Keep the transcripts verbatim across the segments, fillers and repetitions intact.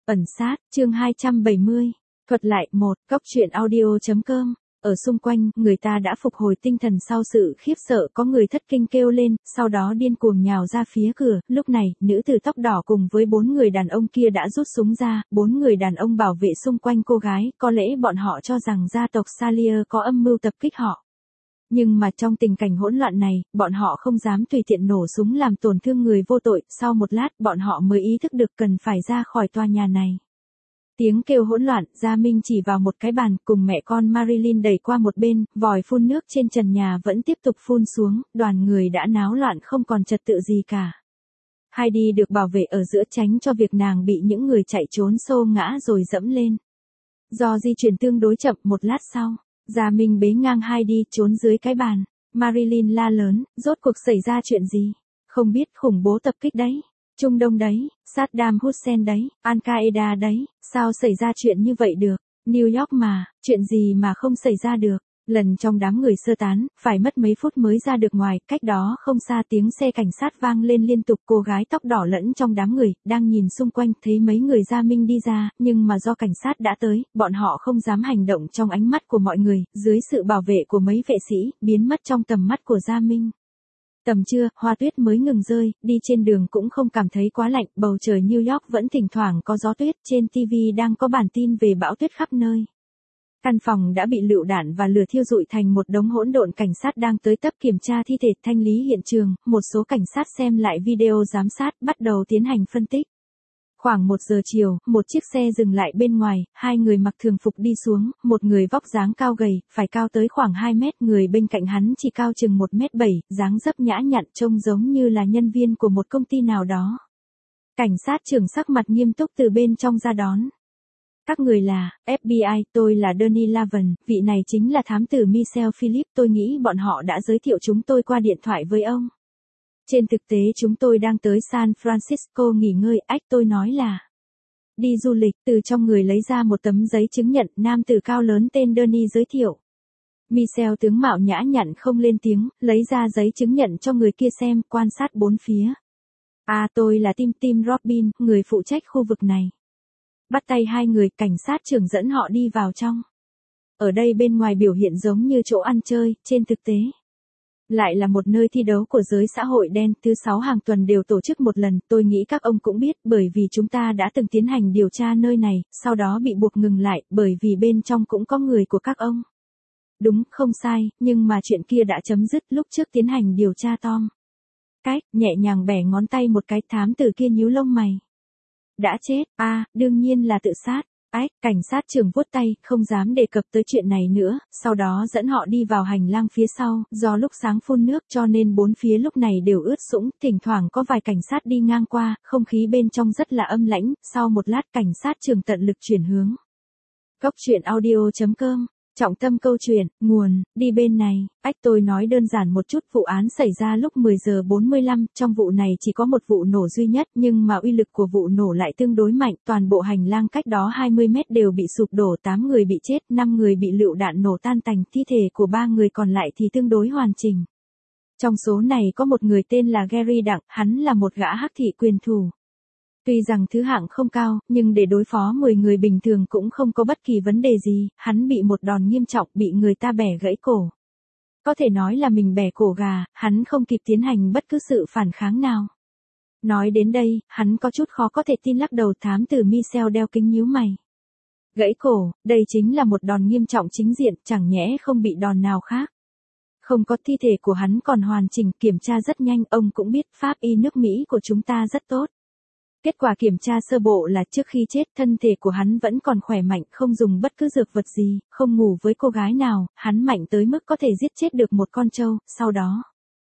Ẩn sát, chương hai trăm bảy mươi. Thuật lại một, góc truyện audio chấm com. Ở xung quanh, người ta đã phục hồi tinh thần sau sự khiếp sợ, có người thất kinh kêu lên, sau đó điên cuồng nhào ra phía cửa. Lúc này, nữ tử tóc đỏ cùng với bốn người đàn ông kia đã rút súng ra, bốn người đàn ông bảo vệ xung quanh cô gái, có lẽ bọn họ cho rằng gia tộc Salier có âm mưu tập kích họ. Nhưng mà trong tình cảnh hỗn loạn này, bọn họ không dám tùy tiện nổ súng làm tổn thương người vô tội, sau một lát, bọn họ mới ý thức được cần phải ra khỏi tòa nhà này. Tiếng kêu hỗn loạn, Gia Minh chỉ vào một cái bàn, cùng mẹ con Marilyn đẩy qua một bên, vòi phun nước trên trần nhà vẫn tiếp tục phun xuống, đoàn người đã náo loạn không còn trật tự gì cả. Heidi được bảo vệ ở giữa tránh cho việc nàng bị những người chạy trốn xô ngã rồi dẫm lên. Do di chuyển tương đối chậm, một lát sau, Gia Minh bế ngang Heidi trốn dưới cái bàn. Marilyn la lớn, rốt cuộc xảy ra chuyện gì? Không biết, khủng bố tập kích đấy. Trung Đông đấy, Saddam Hussein đấy, Al-Qaeda đấy, sao xảy ra chuyện như vậy được? New York mà, chuyện gì mà không xảy ra được? Lần trong đám người sơ tán, phải mất mấy phút mới ra được ngoài, cách đó không xa tiếng xe cảnh sát vang lên liên tục. Cô gái tóc đỏ lẫn trong đám người, đang nhìn xung quanh, thấy mấy người Gia Minh đi ra, nhưng mà do cảnh sát đã tới, bọn họ không dám hành động trong ánh mắt của mọi người, dưới sự bảo vệ của mấy vệ sĩ, biến mất trong tầm mắt của Gia Minh. Tầm trưa, hoa tuyết mới ngừng rơi, đi trên đường cũng không cảm thấy quá lạnh, bầu trời New York vẫn thỉnh thoảng có gió tuyết, trên ti vi đang có bản tin về bão tuyết khắp nơi. Căn phòng đã bị lựu đạn và lửa thiêu rụi thành một đống hỗn độn, cảnh sát đang tới tấp kiểm tra thi thể, thanh lý hiện trường, một số cảnh sát xem lại video giám sát, bắt đầu tiến hành phân tích. Khoảng một giờ chiều, một chiếc xe dừng lại bên ngoài, hai người mặc thường phục đi xuống, một người vóc dáng cao gầy, phải cao tới khoảng hai mét, người bên cạnh hắn chỉ cao chừng một mét bảy, dáng dấp nhã nhặn trông giống như là nhân viên của một công ty nào đó. Cảnh sát trưởng sắc mặt nghiêm túc từ bên trong ra đón. Các người là ép bê i, tôi là Danny Lavan, vị này chính là thám tử Michelle Philip, tôi nghĩ bọn họ đã giới thiệu chúng tôi qua điện thoại với ông. Trên thực tế chúng tôi đang tới San Francisco nghỉ ngơi, ách tôi nói là đi du lịch, từ trong người lấy ra một tấm giấy chứng nhận, nam tử cao lớn tên Danny giới thiệu. Michelle tướng mạo nhã nhặn không lên tiếng, lấy ra giấy chứng nhận cho người kia xem, quan sát bốn phía. À tôi là Tim Tim Robin, người phụ trách khu vực này. Bắt tay hai người, cảnh sát trưởng dẫn họ đi vào trong. Ở đây bên ngoài biểu hiện giống như chỗ ăn chơi, trên thực tế lại là một nơi thi đấu của giới xã hội đen, thứ sáu hàng tuần đều tổ chức một lần, tôi nghĩ các ông cũng biết, bởi vì chúng ta đã từng tiến hành điều tra nơi này, sau đó bị buộc ngừng lại, bởi vì bên trong cũng có người của các ông. Đúng, không sai, nhưng mà chuyện kia đã chấm dứt lúc trước tiến hành điều tra Tom. Cách, nhẹ nhàng bẻ ngón tay một cái, thám tử kia nhíu lông mày. Đã chết, a à, đương nhiên là tự sát. Ách, cảnh sát trưởng vuốt tay, không dám đề cập tới chuyện này nữa, sau đó dẫn họ đi vào hành lang phía sau, do lúc sáng phun nước cho nên bốn phía lúc này đều ướt sũng, thỉnh thoảng có vài cảnh sát đi ngang qua, không khí bên trong rất là âm lãnh, sau một lát cảnh sát trưởng tận lực chuyển hướng. Góc truyện audio chấm com. Trọng tâm câu chuyện, nguồn, đi bên này, ách tôi nói đơn giản một chút, vụ án xảy ra lúc mười giờ bốn mươi lăm, trong vụ này chỉ có một vụ nổ duy nhất, nhưng mà uy lực của vụ nổ lại tương đối mạnh, toàn bộ hành lang cách đó hai mươi mét đều bị sụp đổ, tám người bị chết, năm người bị lựu đạn nổ tan tành, thi thể của ba người còn lại thì tương đối hoàn chỉnh. Trong số này có một người tên là Gary Đặng, hắn là một gã hắc thị quyền thủ. Tuy rằng thứ hạng không cao, nhưng để đối phó mười người bình thường cũng không có bất kỳ vấn đề gì, hắn bị một đòn nghiêm trọng, bị người ta bẻ gãy cổ. Có thể nói là mình bẻ cổ gà, hắn không kịp tiến hành bất cứ sự phản kháng nào. Nói đến đây, hắn có chút khó có thể tin, lắc đầu. Thám tử Michelle đeo kính nhíu mày. Gãy cổ, đây chính là một đòn nghiêm trọng chính diện, chẳng nhẽ không bị đòn nào khác. Không có, thi thể của hắn còn hoàn chỉnh, kiểm tra rất nhanh, ông cũng biết pháp y nước Mỹ của chúng ta rất tốt. Kết quả kiểm tra sơ bộ là trước khi chết thân thể của hắn vẫn còn khỏe mạnh, không dùng bất cứ dược vật gì, không ngủ với cô gái nào, hắn mạnh tới mức có thể giết chết được một con trâu, sau đó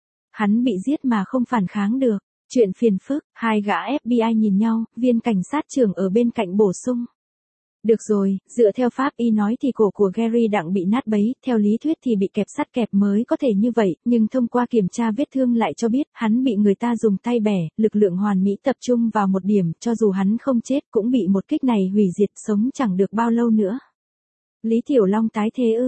hắn bị giết mà không phản kháng được. Chuyện phiền phức, hai gã ép bê i nhìn nhau, viên cảnh sát trưởng ở bên cạnh bổ sung. Được rồi, dựa theo pháp y nói thì cổ của Gary Đặng bị nát bấy, theo lý thuyết thì bị kẹp sắt kẹp mới có thể như vậy, nhưng thông qua kiểm tra vết thương lại cho biết, hắn bị người ta dùng tay bẻ, lực lượng hoàn mỹ tập trung vào một điểm, cho dù hắn không chết cũng bị một kích này hủy diệt, sống chẳng được bao lâu nữa. Lý Tiểu Long tái thế ư?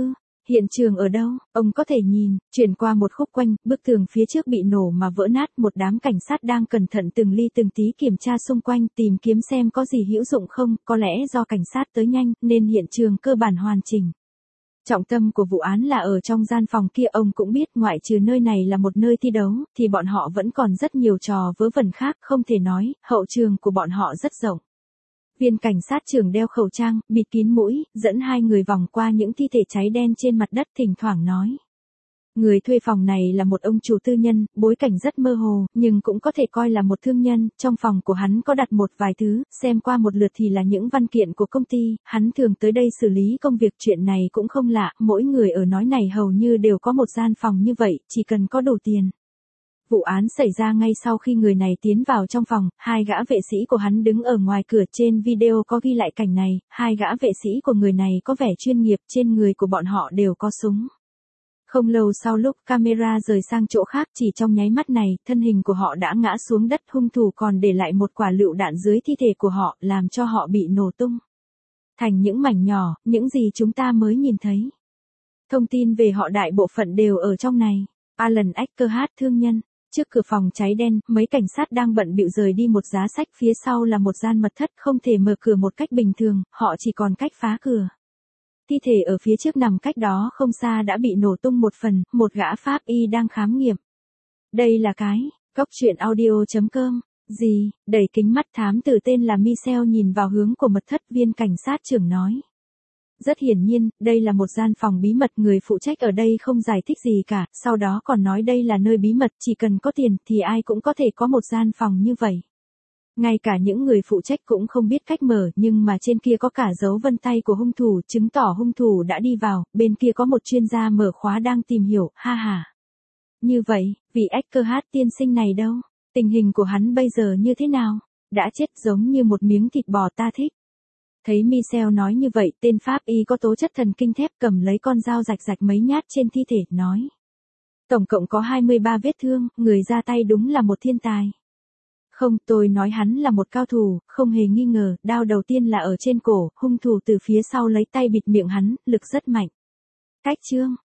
Hiện trường ở đâu? Ông có thể nhìn, chuyển qua một khúc quanh, bức tường phía trước bị nổ mà vỡ nát, một đám cảnh sát đang cẩn thận từng ly từng tí kiểm tra xung quanh, tìm kiếm xem có gì hữu dụng không, có lẽ do cảnh sát tới nhanh, nên hiện trường cơ bản hoàn chỉnh. Trọng tâm của vụ án là ở trong gian phòng kia, ông cũng biết ngoại trừ nơi này là một nơi thi đấu, thì bọn họ vẫn còn rất nhiều trò vớ vẩn khác, không thể nói, hậu trường của bọn họ rất rộng. Viên cảnh sát trưởng đeo khẩu trang, bịt kín mũi, dẫn hai người vòng qua những thi thể cháy đen trên mặt đất, thỉnh thoảng nói. Người thuê phòng này là một ông chủ tư nhân, bối cảnh rất mơ hồ, nhưng cũng có thể coi là một thương nhân, trong phòng của hắn có đặt một vài thứ, xem qua một lượt thì là những văn kiện của công ty, hắn thường tới đây xử lý công việc, chuyện này cũng không lạ, mỗi người ở nói này hầu như đều có một gian phòng như vậy, chỉ cần có đủ tiền. Vụ án xảy ra ngay sau khi người này tiến vào trong phòng, hai gã vệ sĩ của hắn đứng ở ngoài cửa, trên video có ghi lại cảnh này, hai gã vệ sĩ của người này có vẻ chuyên nghiệp, trên người của bọn họ đều có súng. Không lâu sau lúc camera rời sang chỗ khác, chỉ trong nháy mắt này, thân hình của họ đã ngã xuống đất, hung thủ còn để lại một quả lựu đạn dưới thi thể của họ, làm cho họ bị nổ tung thành những mảnh nhỏ, những gì chúng ta mới nhìn thấy. Thông tin về họ đại bộ phận đều ở trong này. Alan Eckhart, thương nhân. Trước cửa phòng cháy đen, mấy cảnh sát đang bận bịu rời đi một giá sách, phía sau là một gian mật thất, không thể mở cửa một cách bình thường, họ chỉ còn cách phá cửa. Thi thể ở phía trước nằm cách đó không xa đã bị nổ tung một phần, một gã pháp y đang khám nghiệm. Đây là cái, góc truyện audio chấm com. Gì, đẩy kính mắt, thám tử tên là Michel nhìn vào hướng của mật thất, viên cảnh sát trưởng nói. Rất hiển nhiên, đây là một gian phòng bí mật, người phụ trách ở đây không giải thích gì cả, sau đó còn nói đây là nơi bí mật, chỉ cần có tiền thì ai cũng có thể có một gian phòng như vậy. Ngay cả những người phụ trách cũng không biết cách mở, nhưng mà trên kia có cả dấu vân tay của hung thủ, chứng tỏ hung thủ đã đi vào, bên kia có một chuyên gia mở khóa đang tìm hiểu, ha ha. Như vậy, vị Eckhart tiên sinh này đâu? Tình hình của hắn bây giờ như thế nào? Đã chết giống như một miếng thịt bò, ta thích. Thấy Michel nói như vậy, tên pháp y có tố chất thần kinh thép cầm lấy con dao rạch rạch mấy nhát trên thi thể, nói. Tổng cộng có hai mươi ba vết thương, người ra tay đúng là một thiên tài. Không, tôi nói hắn là một cao thủ, không hề nghi ngờ, đao đầu tiên là ở trên cổ, hung thủ từ phía sau lấy tay bịt miệng hắn, lực rất mạnh. Cách chương.